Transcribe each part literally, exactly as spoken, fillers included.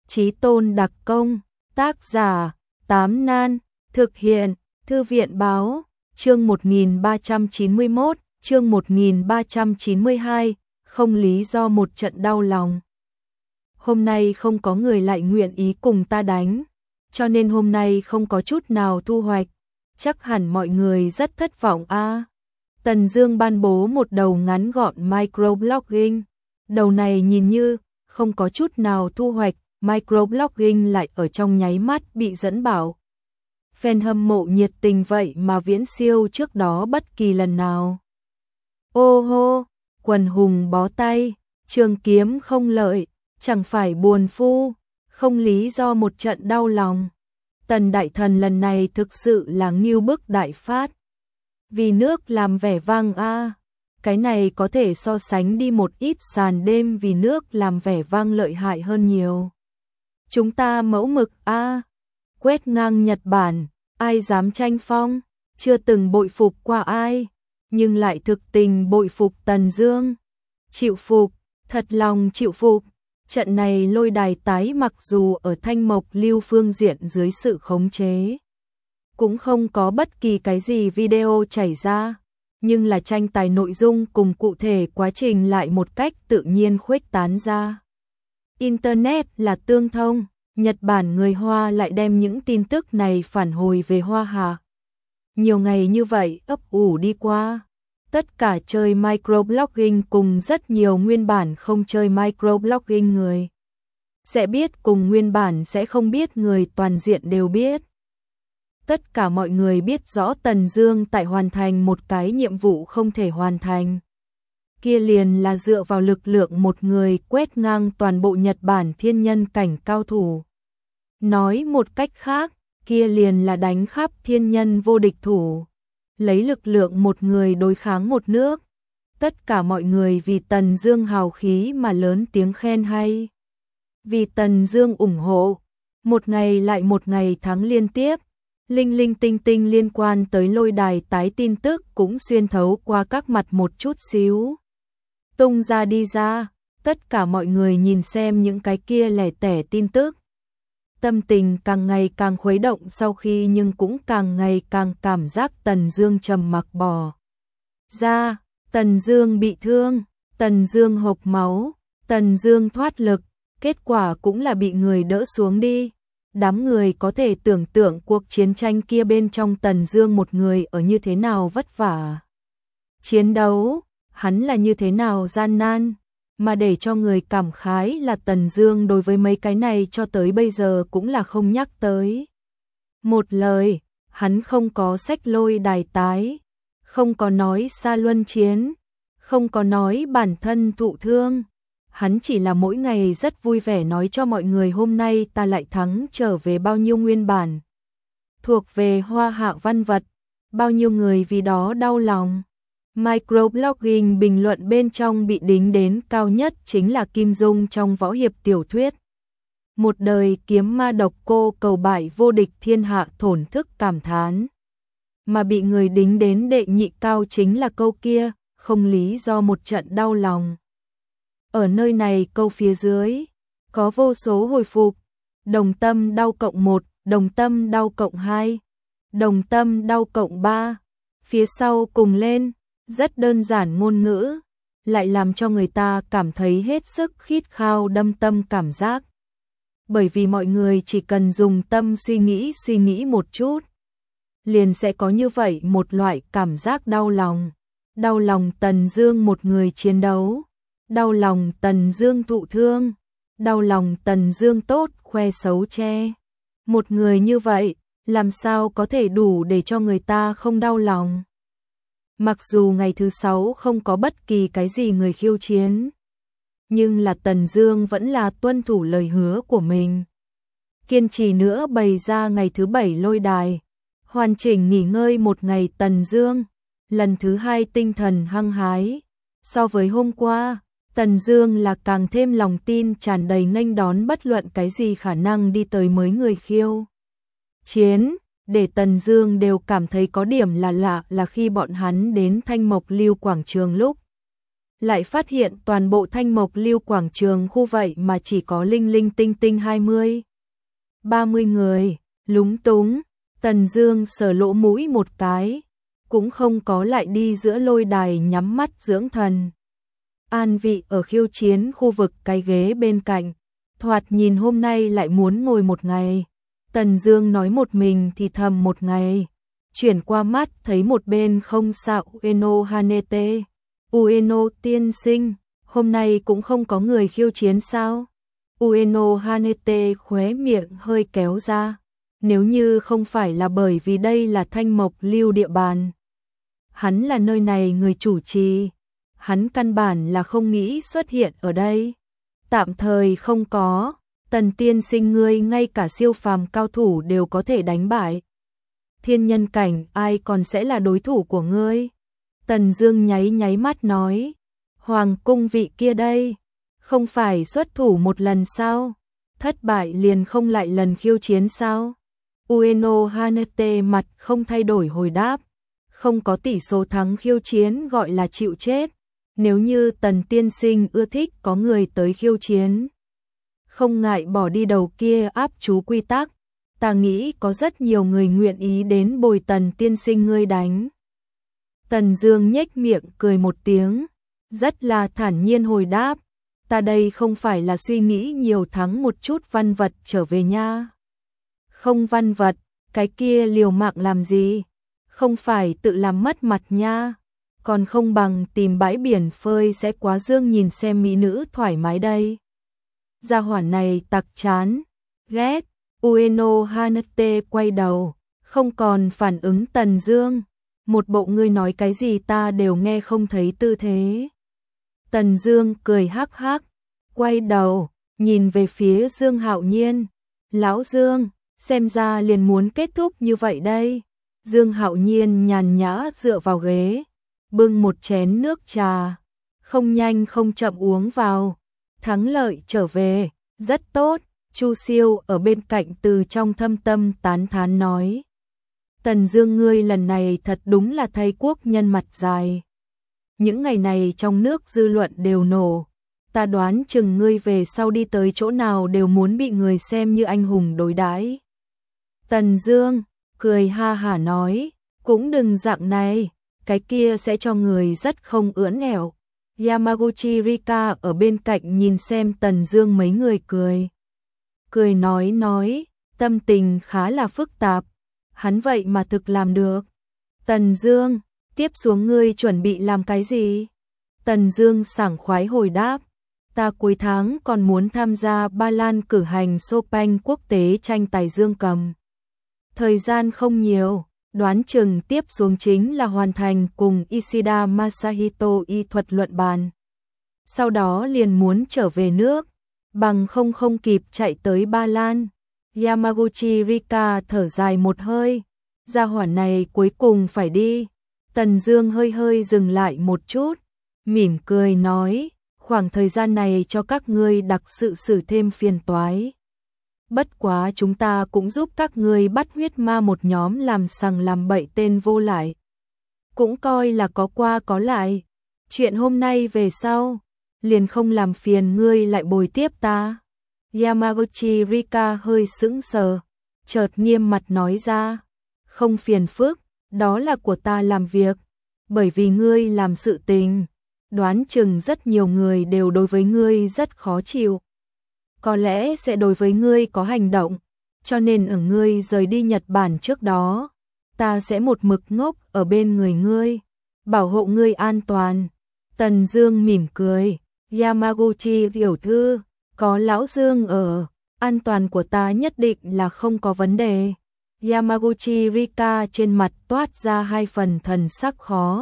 Chí Tôn đặc công, tác giả, Tám Nan, thực hiện, Thư viện báo, chương một nghìn ba trăm chín mươi mốt, chương một nghìn ba trăm chín mươi hai, không lý do một trận đau lòng. Hôm nay không có người lại nguyện ý cùng ta đánh, cho nên hôm nay không có chút nào thu hoạch, chắc hẳn mọi người rất thất vọng a. À. Tần Dương ban bố một đầu ngắn gọn microblogging, đầu này nhìn như không có chút nào thu hoạch, microblogging lại ở trong nháy mắt bị dẫn bảo. Fan hâm mộ nhiệt tình vậy mà viễn siêu trước đó bất kỳ lần nào. Ô hô, quần hùng bó tay, trường kiếm không lợi, chẳng phải buồn phu, không lý do một trận đau lòng. Tần đại thần lần này thực sự là ngưu bức đại phát. Vì nước làm vẻ vang a, à. Cái này có thể so sánh đi một ít sàn đêm vì nước làm vẻ vang lợi hại hơn nhiều. Chúng ta mẫu mực a, à. Quét ngang Nhật Bản, ai dám tranh phong, chưa từng bội phục qua ai, nhưng lại thực tình bội phục Tần Dương. Chịu phục, thật lòng chịu phục. Trận này lôi đài tái mặc dù ở Thanh Mộc Lưu phương diện dưới sự khống chế, cũng không có bất kỳ cái gì video chảy ra, nhưng là tranh tài nội dung cùng cụ thể quá trình lại một cách tự nhiên khuếch tán ra. Internet là tương thông, Nhật Bản người Hoa lại đem những tin tức này phản hồi về Hoa Hạ. Nhiều ngày như vậy ấp ủ đi qua, tất cả chơi microblogging cùng rất nhiều nguyên bản không chơi microblogging người sẽ biết, cùng nguyên bản sẽ không biết người toàn diện đều biết. Tất cả mọi người biết rõ Tần Dương tại hoàn thành một cái nhiệm vụ không thể hoàn thành. Kia liền là dựa vào lực lượng một người quét ngang toàn bộ Nhật Bản thiên nhân cảnh cao thủ. Nói một cách khác, kia liền là đánh khắp thiên nhân vô địch thủ. Lấy lực lượng một người đối kháng một nước. Tất cả mọi người vì Tần Dương hào khí mà lớn tiếng khen hay. Vì Tần Dương ủng hộ, một ngày lại một ngày thắng liên tiếp. Linh linh tinh tinh liên quan tới lôi đài tái tin tức cũng xuyên thấu qua các mặt một chút xíu. Tung ra đi ra, tất cả mọi người nhìn xem những cái kia lẻ tẻ tin tức. Tâm tình càng ngày càng khuấy động sau khi, nhưng cũng càng ngày càng cảm giác Tần Dương trầm mặc bỏ ra, Tần Dương bị thương, Tần Dương hộc máu, Tần Dương thoát lực, kết quả cũng là bị người đỡ xuống đi. Đám người có thể tưởng tượng cuộc chiến tranh kia bên trong Tần Dương một người ở như thế nào vất vả. Chiến đấu, hắn là như thế nào gian nan, mà để cho người cảm khái là Tần Dương đối với mấy cái này cho tới bây giờ cũng là không nhắc tới. Một lời, hắn không có sách lôi đài tái, không có nói xa luân chiến, không có nói bản thân thụ thương. Hắn chỉ là mỗi ngày rất vui vẻ nói cho mọi người hôm nay ta lại thắng trở về bao nhiêu nguyên bản thuộc về Hoa Hạ văn vật, bao nhiêu người vì đó đau lòng. Microblogging bình luận bên trong bị đính đến cao nhất chính là Kim Dung trong võ hiệp tiểu thuyết. Một đời kiếm ma độc cô cầu bại vô địch thiên hạ thổn thức cảm thán. Mà bị người đính đến đệ nhị cao chính là câu kia, không lý do một trận đau lòng. Ở nơi này câu phía dưới, có vô số hồi phục, đồng tâm đau cộng một, đồng tâm đau cộng hai, đồng tâm đau cộng ba, phía sau cùng lên, rất đơn giản ngôn ngữ, lại làm cho người ta cảm thấy hết sức khít khao đâm tâm cảm giác. Bởi vì mọi người chỉ cần dùng tâm suy nghĩ suy nghĩ một chút, liền sẽ có như vậy một loại cảm giác đau lòng. Đau lòng Tần Dương một người chiến đấu. Đau lòng Tần Dương thụ thương, đau lòng Tần Dương tốt khoe xấu che. Một người như vậy, làm sao có thể đủ để cho người ta không đau lòng? Mặc dù ngày thứ sáu không có bất kỳ cái gì người khiêu chiến, nhưng là Tần Dương vẫn là tuân thủ lời hứa của mình. Kiên trì nữa bày ra ngày thứ bảy lôi đài, hoàn chỉnh nghỉ ngơi một ngày Tần Dương, lần thứ hai tinh thần hăng hái. So với hôm qua, Tần Dương là càng thêm lòng tin tràn đầy nghênh đón bất luận cái gì khả năng đi tới mới người khiêu chiến, để Tần Dương đều cảm thấy có điểm là lạ là khi bọn hắn đến Thanh Mộc Lưu quảng trường lúc lại phát hiện toàn bộ Thanh Mộc Lưu quảng trường khu vậy mà chỉ có linh linh tinh tinh hai mươi, ba mươi người, lúng túng, Tần Dương sờ lỗ mũi một cái, cũng không có lại đi giữa lôi đài nhắm mắt dưỡng thần. An vị ở khiêu chiến khu vực cái ghế bên cạnh, thoạt nhìn hôm nay lại muốn ngồi một ngày. Tần Dương nói một mình thì thầm một ngày, chuyển qua mắt thấy một bên không xa Ueno Hanete. Ueno tiên sinh, hôm nay cũng không có người khiêu chiến sao? Ueno Hanete khóe miệng hơi kéo ra, nếu như không phải là bởi vì đây là Thanh Mộc Lưu địa bàn, hắn là nơi này người chủ trì, hắn căn bản là không nghĩ xuất hiện ở đây. Tạm thời không có, Tần tiên sinh ngươi ngay cả siêu phàm cao thủ đều có thể đánh bại. Thiên nhân cảnh ai còn sẽ là đối thủ của ngươi? Tần Dương nháy nháy mắt nói, hoàng cung vị kia đây, không phải xuất thủ một lần sao? Thất bại liền không lại lần khiêu chiến sao? Ueno Hanete mặt không thay đổi hồi đáp, không có tỷ số thắng khiêu chiến gọi là chịu chết. Nếu như Tần tiên sinh ưa thích có người tới khiêu chiến, không ngại bỏ đi đầu kia áp chú quy tắc, ta nghĩ có rất nhiều người nguyện ý đến bồi Tần tiên sinh ngươi đánh. Tần Dương nhếch miệng cười một tiếng, rất là thản nhiên hồi đáp, ta đây không phải là suy nghĩ nhiều thắng một chút văn vật trở về nha. Không văn vật, cái kia liều mạng làm gì? Không phải tự làm mất mặt nha. Còn không bằng tìm bãi biển phơi sẽ quá dương nhìn xem mỹ nữ thoải mái đây. Gia hỏa này tặc chán, ghét. Ueno Hanete quay đầu, không còn phản ứng Tần Dương, một bộ ngươi nói cái gì ta đều nghe không thấy tư thế. Tần Dương cười hắc hắc, quay đầu, nhìn về phía Dương Hạo Nhiên. Lão Dương, xem ra liền muốn kết thúc như vậy đây. Dương Hạo Nhiên nhàn nhã dựa vào ghế, bưng một chén nước trà, không nhanh không chậm uống vào. Thắng lợi trở về, rất tốt. Chu Siêu ở bên cạnh từ trong thâm tâm tán thán nói. Tần Dương ngươi lần này thật đúng là thay quốc nhân mặt dài. Những ngày này trong nước dư luận đều nổ. Ta đoán chừng ngươi về sau đi tới chỗ nào đều muốn bị người xem như anh hùng đối đãi. Tần Dương cười ha hả nói, cũng đừng dạng này, cái kia sẽ cho người rất không ưỡn ẻo. Yamaguchi Rika ở bên cạnh nhìn xem Tần Dương mấy người cười. Cười nói nói, tâm tình khá là phức tạp, hắn vậy mà thực làm được. Tần Dương, tiếp xuống ngươi chuẩn bị làm cái gì? Tần Dương sảng khoái hồi đáp, ta cuối tháng còn muốn tham gia Ba Lan cử hành Chopin quốc tế tranh tài dương cầm. Thời gian không nhiều, đoán chừng tiếp xuống chính là hoàn thành cùng Ishida Masahito y thuật luận bàn. Sau đó liền muốn trở về nước, bằng không không kịp chạy tới Ba Lan. Yamaguchi Rika thở dài một hơi, gia hỏa này cuối cùng phải đi. Tần Dương hơi hơi dừng lại một chút, mỉm cười nói, khoảng thời gian này cho các ngươi đặc sự xử thêm phiền toái. Bất quá chúng ta cũng giúp các ngươi bắt huyết ma một nhóm làm sằng làm bậy tên vô lại. Cũng coi là có qua có lại. Chuyện hôm nay về sau, liền không làm phiền ngươi lại bồi tiếp ta. Yamaguchi Rika hơi sững sờ, chợt nghiêm mặt nói ra, không phiền phức, đó là của ta làm việc, bởi vì ngươi làm sự tình, đoán chừng rất nhiều người đều đối với ngươi rất khó chịu. Có lẽ sẽ đối với ngươi có hành động, cho nên ở ngươi rời đi Nhật Bản trước đó, ta sẽ một mực ngốc ở bên người ngươi, bảo hộ ngươi an toàn. Tần Dương mỉm cười, Yamaguchi tiểu thư, có lão Dương ở, an toàn của ta nhất định là không có vấn đề. Yamaguchi Rika trên mặt toát ra hai phần thần sắc khó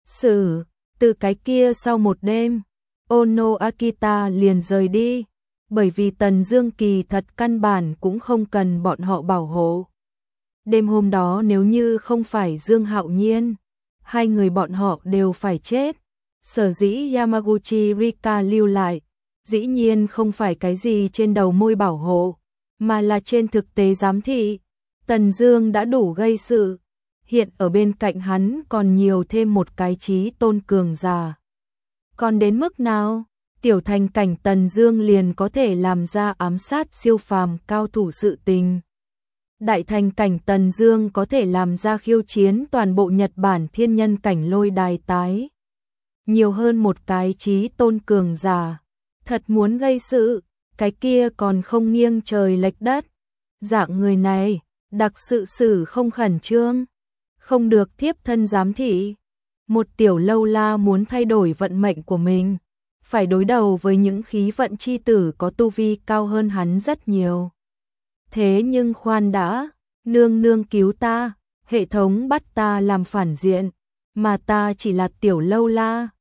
xử. Từ cái kia sau một đêm, Ono Akita liền rời đi, bởi vì Tần Dương kỳ thật căn bản cũng không cần bọn họ bảo hộ. Đêm hôm đó nếu như không phải Dương Hạo Nhiên, hai người bọn họ đều phải chết. Sở dĩ Yamaguchi Rika lưu lại, dĩ nhiên không phải cái gì trên đầu môi bảo hộ, mà là trên thực tế giám thị. Tần Dương đã đủ gây sự, hiện ở bên cạnh hắn còn nhiều thêm một cái chí tôn cường giả. Còn đến mức nào, tiểu thành cảnh Tần Dương liền có thể làm ra ám sát siêu phàm cao thủ sự tình. Đại thành cảnh Tần Dương có thể làm ra khiêu chiến toàn bộ Nhật Bản thiên nhân cảnh lôi đài tái. Nhiều hơn một cái chí tôn cường giả. Thật muốn gây sự, cái kia còn không nghiêng trời lệch đất. Dạng người này, đặc sự xử không khẩn trương, không được thiếp thân giám thị. Một tiểu lâu la muốn thay đổi vận mệnh của mình, phải đối đầu với những khí vận chi tử có tu vi cao hơn hắn rất nhiều. Thế nhưng khoan đã, nương nương cứu ta, hệ thống bắt ta làm phản diện, mà ta chỉ là tiểu lâu la,